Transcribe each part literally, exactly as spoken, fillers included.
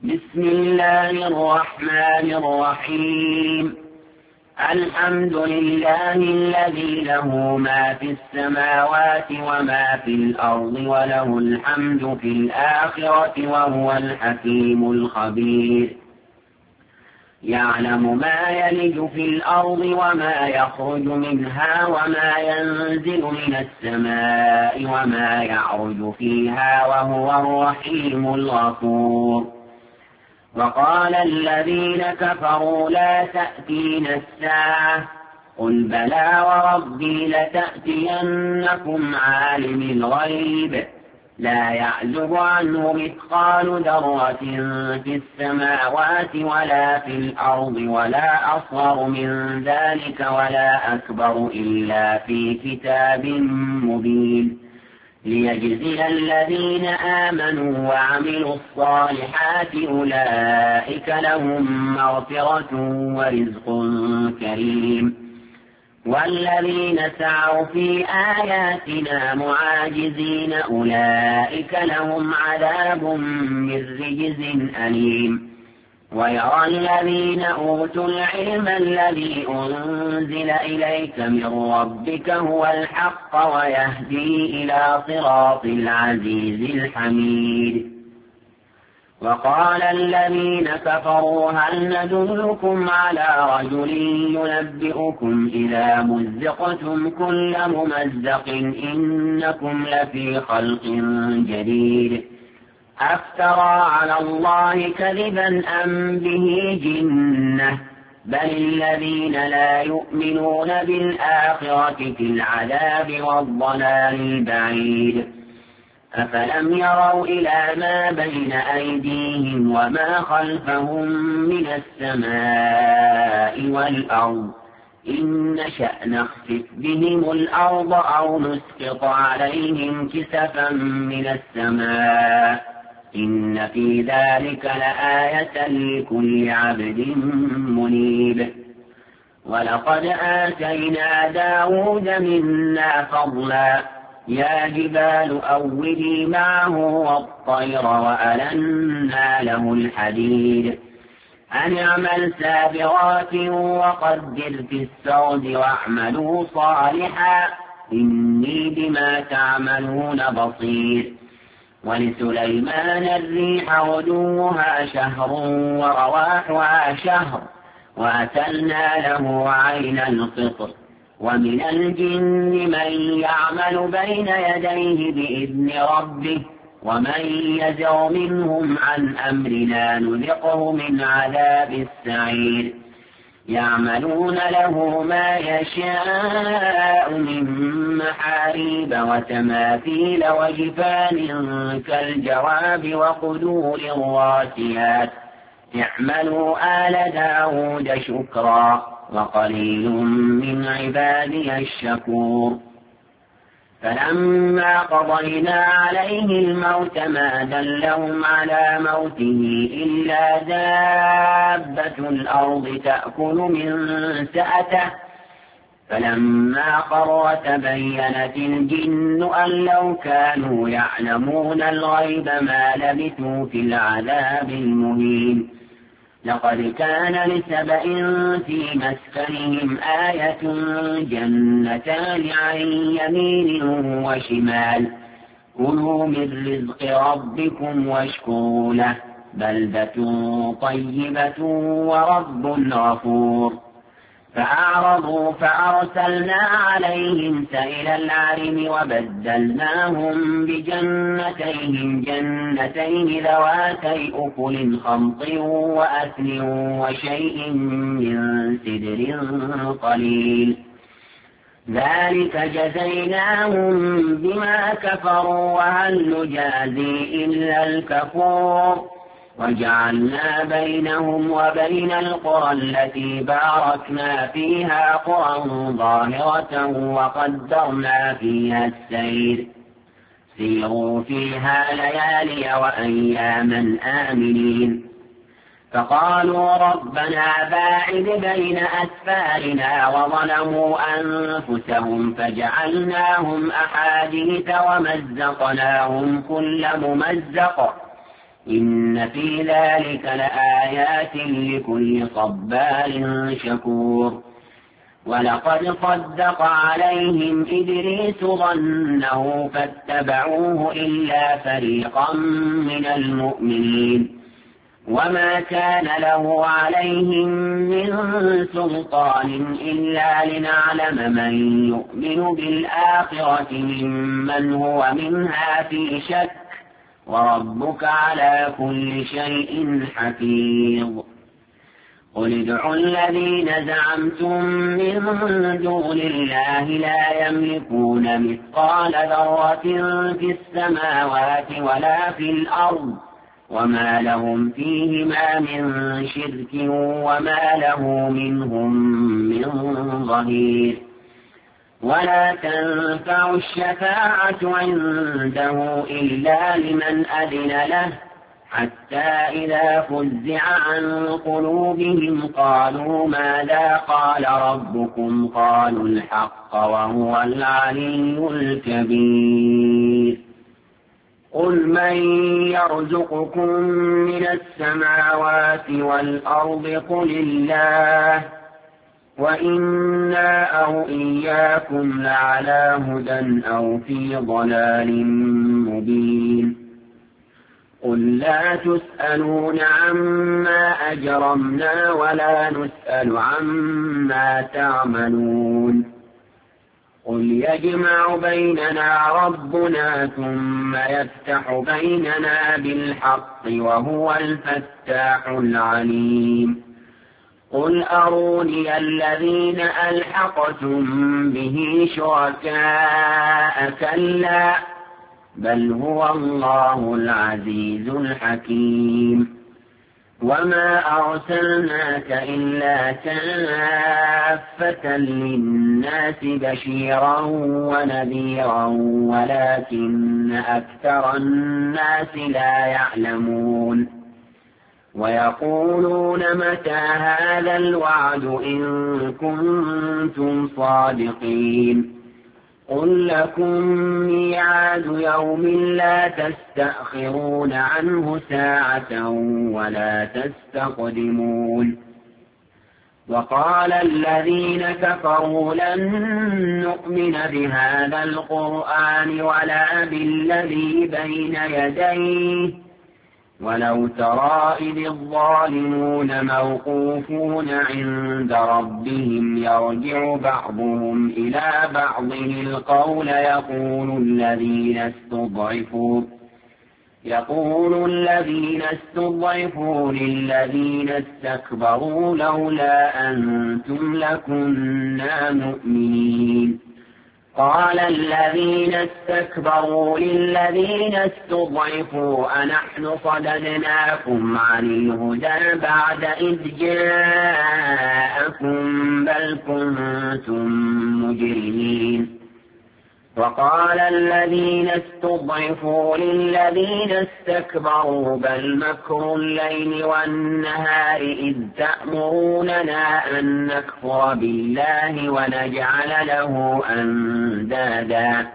بسم الله الرحمن الرحيم. الحمد لله الذي له ما في السماوات وما في الأرض وله الحمد في الآخرة وهو الحكيم الخبير. يعلم ما يلج في الأرض وما يخرج منها وما ينزل من السماء وما يعرج فيها وهو الرحيم الغفور. وقال الذين كفروا لا تأتينا الساعة قل بلى وربي لتأتينكم عالم الغيب لا يعزب عنه مثقال ذرة في السماوات ولا في الأرض ولا أصغر من ذلك ولا أكبر إلا في كتاب مبين ليجزي الذين آمنوا وعملوا الصالحات أولئك لهم مغفرة ورزق كريم. والذين سعوا في آياتنا معاجزين أولئك لهم عذاب من رجز أليم. ويرى الذين أوتوا العلم الذي أنزل إليك من ربك هو الحق ويهدي إلى صراط العزيز الحميد. وقال الذين كفروا هل ندلكم على رجل ينبئكم إذا مزقتم كل ممزق إنكم لفي خلق جديد أفترى على الله كذبا أم به جنة بل الذين لا يؤمنون بالآخرة في العذاب والضلال البعيد. أفلم يروا إلى ما بين أيديهم وما خلفهم من السماء والأرض إن نشأ نخسف بهم الأرض أو نسقط عليهم كسفا من السماء إن في ذلك لآية لكل عبد منيب. ولقد آتينا داود منا فضلا يا جبال أوبي معه والطير وألنا له الحديد أن اعمل سابغات وقدر في السرد واعملوا صالحا إني بما تعملون بصير. ولسليمان الريح غدوها شهر ورواحها شهر وأتلنا له عين القطر. ومن الجن من يعمل بين يديه بإذن ربه ومن يزغ منهم عن أمرنا نذقه من عذاب السعير. يعملون له ما يشاء من محاريب وتماثيل وجفان كالجواب وقدور الراسيات اعملوا آل داود شكرا وقليل من عبادي الشكور. فلما قضينا عليه الموت ما دلهم على موته إلا دابة الأرض تأكل من سأته فلما خر تبينت الجن أن لو كانوا يعلمون الغيب ما لبثوا في العذاب المهين. لقد كان لسبإ في مسكنهم آية جنتان عن يمين وشمال كلوا من رزق ربكم واشكروا له بلدة طيبة ورب غفور. فأعرضوا فأرسلنا عليهم سيل العرم وبدلناهم بجنتيهم جنتين ذواتي أكل خمط وأثل وشيء من سدر قليل ذلك جزيناهم بما كفروا وهل نجازي إلا الكفور. وجعلنا بينهم وبين القرى التي باركنا فيها قرى ظاهرة وقدرنا فيها السير سيروا فيها ليالي وأياما آمنين. فقالوا ربنا باعد بين أسفارنا وظلموا أنفسهم فجعلناهم أحاديث ومزقناهم كل ممزق إن في ذلك لآيات لكل صبار شكور ولقد صدق عليهم إدريس ظنه فاتبعوه إلا فريقا من المؤمنين وما كان له عليهم من سلطان إلا لنعلم من يؤمن بالآخرة ممن هو منها في شك وربك على كل شيء حفيظ قل ادعوا الذين زعمتم من دون الله لا يملكون مثقال ذرة في السماوات ولا في الأرض وما لهم فيهما من شرك وما له منهم من ظهير ولا تنفع الشفاعة عنده إلا لمن أذن له حتى إذا فزع عن قلوبهم قالوا ماذا قال ربكم قالوا الحق وهو العلي الكبير قل من يرزقكم من السماوات والأرض قل الله وإنا أو إياكم لعلى هدى أو في ضلال مبين قل لا تسألون عما أجرمنا ولا نسأل عما تعملون قل يجمع بيننا ربنا ثم يفتح بيننا بالحق وهو الفتاح العليم قل أروني الذين ألحقتم به شركاء كلا بل هو الله العزيز الحكيم وما أرسلناك إلا كافة للناس بشيرا ونذيرا ولكن أكثر الناس لا يعلمون ويقولون متى هذا الوعد إن كنتم صادقين قل لكم ميعاد يوم لا تستأخرون عنه ساعة ولا تستقدمون وقال الذين كفروا لن نؤمن بهذا القرآن ولا بالذي بين يديه ولو ترى إذ الظالمون موقوفون عند ربهم يرجع بعضهم إلى بعض القول يقول الذين استضعفوا يقول الذين استضعفوا للذين استكبروا لولا أنتم لكنا مؤمنين قال الذين استكبروا للذين استضعفوا أنحن صددناكم عن الهدى بعد إذ جاءكم بل كنتم مجرمين وقال الذين استضعفوا للذين استكبروا بل مكر الليل والنهار إذ تأمروننا أن نكفر بالله ونجعل له أندادا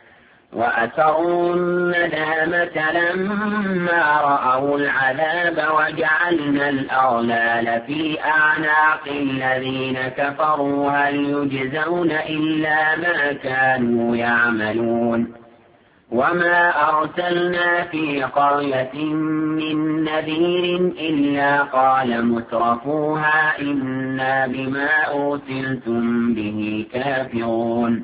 وأسروا الندامة لما رأوا العذاب وجعلنا الأغلال في أعناق الذين كفروا هل يجزون إلا ما كانوا يعملون وما أرسلنا في قرية من نذير إلا قال مترفوها إنا بما أرسلتم به كافرون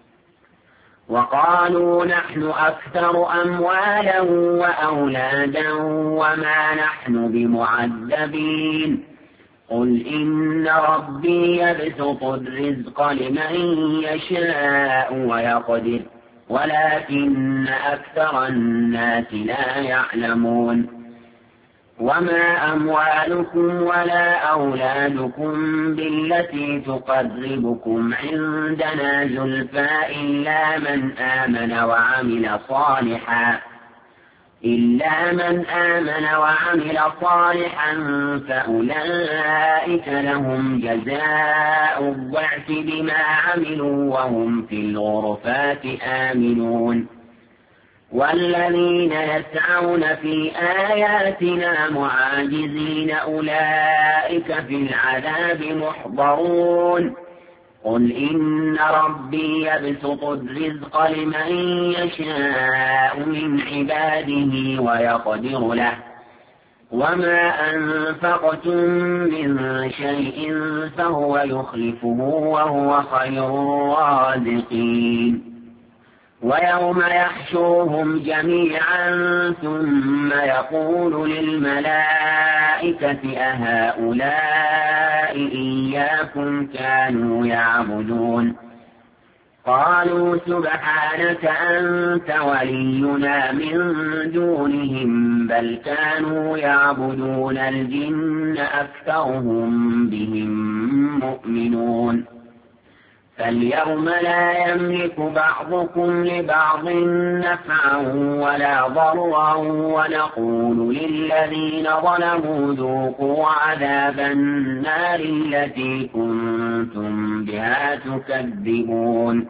وقالوا نحن أكثر أموالا وأولادا وما نحن بمعذبين قل إن ربي يبسط الرزق لمن يشاء ويقدر ولكن أكثر الناس لا يعلمون وما أموالكم ولا أولادكم بالتي تقربكم عندنا زلفى إلا من آمن وعمل صالحا إلا من آمن وعمل صالحا فأولئك لهم جزاء الضعف بما عملوا وهم في الغرفات آمنون والذين يسعون في آياتنا معاجزين أولئك في العذاب محضرون قل إن ربي يبسط الرزق لمن يشاء من عباده ويقدر له وما أنفقتم من شيء فهو يخلفه وهو خير الرازقين ويوم يحشرهم جميعا ثم يقول للملائكة أهؤلاء إياكم كانوا يعبدون قالوا سبحانك أنت ولينا من دونهم بل كانوا يعبدون الجن أكثرهم بهم مؤمنون فاليوم لا يملك بعضكم لبعض نفعا ولا ضرا ونقول للذين ظلموا ذوقوا عذاب النار التي كنتم بها تكذبون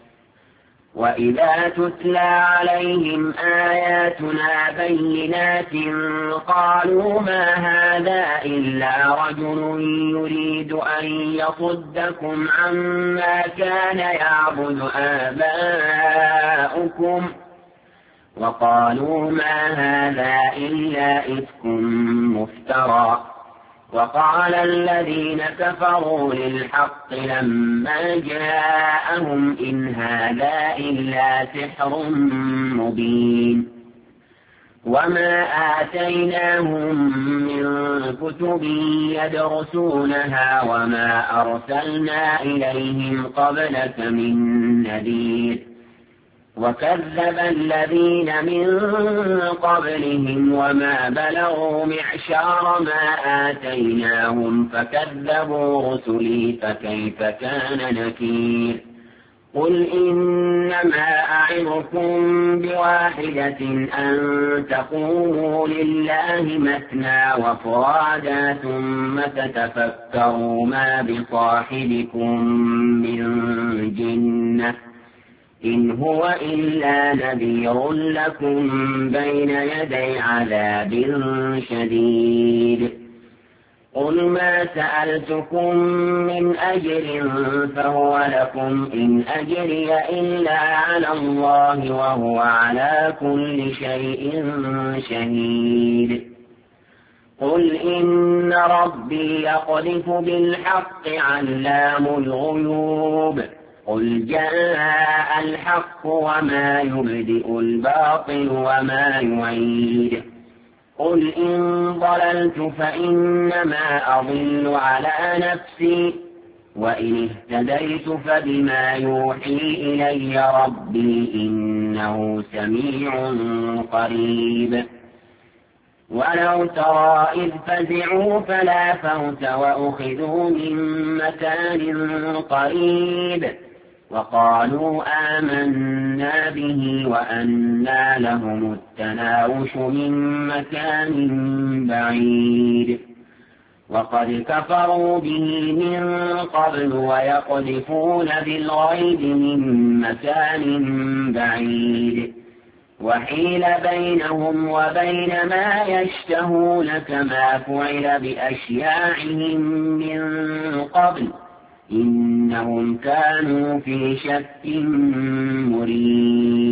وإذا تتلى عليهم آياتنا بينات قالوا ما هذا إلا رجل يريد أن يصدكم عما كان يعبد آباؤكم وقالوا ما هذا إلا إفك مفترى وقال الذين كفروا للحق لما جاءهم إن هذا إلا سحر مبين وما آتيناهم من كتب يدرسونها وما أرسلنا إليهم قبلك من نذير وكذب الذين من قبلهم وما بلغوا معشار ما آتيناهم فكذبوا رسلي فكيف كان نكير قل إنما أعظكم بواحدة أن تقوموا لله مثنى وفرادا ثم تتفكروا ما بصاحبكم من جنة إن هو إلا نذير لكم بين يدي عذاب شديد قل ما سألتكم من أجر فهو لكم إن أجري إلا على الله وهو على كل شيء شهيد قل إن ربي يقذف بالحق علام الغيوب قل جاء الحق وما يبدئ الباطل وما يعيد قل إن ضللت فإنما أضل على نفسي وإن اهتديت فبما يوحي إلي ربي إنه سميع قريب ولو ترى إذ فزعوا فلا فوت وأخذوا من مكان قريب وقالوا آمنا به وأنى لهم التناوش من مكان بعيد وقد كفروا به من قبل ويقذفون بالغيب من مكان بعيد وحيل بينهم وبين ما يشتهون كما فعل بأشياعهم من قبل إنهم كانوا في شك مريب